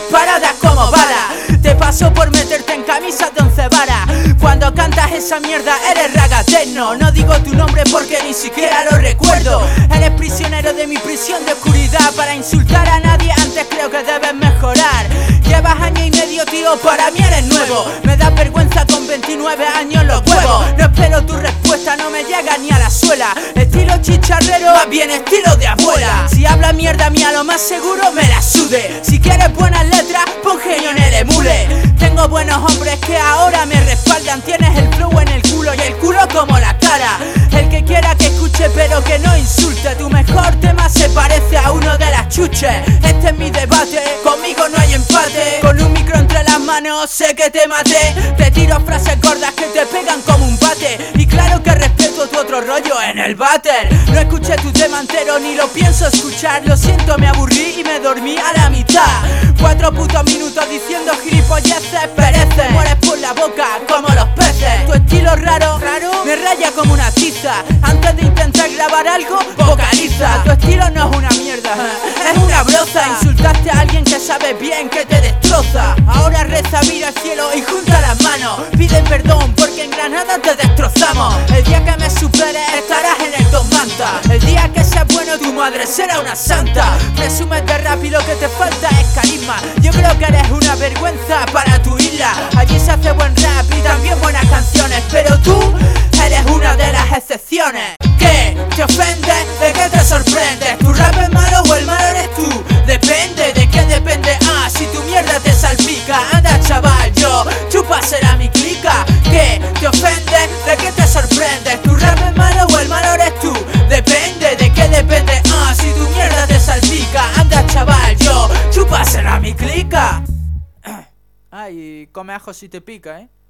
disparadas como balas. Te paso por meterte en camisas de 11 varas. Cuando cantas esa mierda eres ragaterno. No digo tu nombre porque ni siquiera lo recuerdo. Eres prisionero de mi prisión de oscuridad. Para insultar a nadie antes creo que debes mejorar. Llevas año y medio, tío, para mí eres nuevo. Me da vergüenza con 29 años los huevos. No espero tu respuesta, no me llega ni a la suela. Estilo chicharrero, más bien estilo de abuela. Si habla mierda mía lo más seguro me la sude. Si quieres buenas letras, pon genio en el emule. Tengo buenos hombres que ahora me respaldan. Tienes el flow en el culo y el culo como la cara. El que quiera que escuche pero que no insulte. Tu mejor tema se parece a uno de las chuches. Este es mi debate, conmigo no hay empate. Con un micro entre las manos sé que te maté. Te tiro frases gordas que te pegan como un bate. Y claro que respeto tu otro rollo en el váter. No escuché tu tema entero ni lo pienso escuchar. Lo siento, me aburrí y me dormí a la mitad. 4 putos minutos diciendo gilipolleces, pereces. Mueres por la boca como los peces. Tu estilo raro me raya como una tiza. Antes de intentar grabar algo, vocaliza. Tu estilo no es una mierda, es una broza. Insultaste a alguien que sabe bien que te destroza. Ahora reza, mira al cielo y junta las manos. Pide perdón porque en Granada te destrozamos. El día que me superes estarás en el Dos Manta. El día que seas bueno tu madre será una santa. Presumes de rap y lo que te falta es carisma. Yo creo que eres una vergüenza para tu isla. Allí se hace buen rap y también buenas canciones, pero tú eres una de las excepciones. ¿Qué? ¿Te ofende? ¿De qué te sorprendes? ¿Tu rap es malo o el malo eres tú? Depende, ¿de qué depende? Ah, si tu mierda te salpica. Anda chaval, yo chupa será mi clica. ¿Qué? ¿Te ofende? ¿De qué te sorprendes? ¿Tu rap es malo o el malo eres tú? Depende, ¿de qué depende? Ah, si tu mierda te salpica. Anda chaval, yo chupa será mi clica. Ay, come ajo si te pica,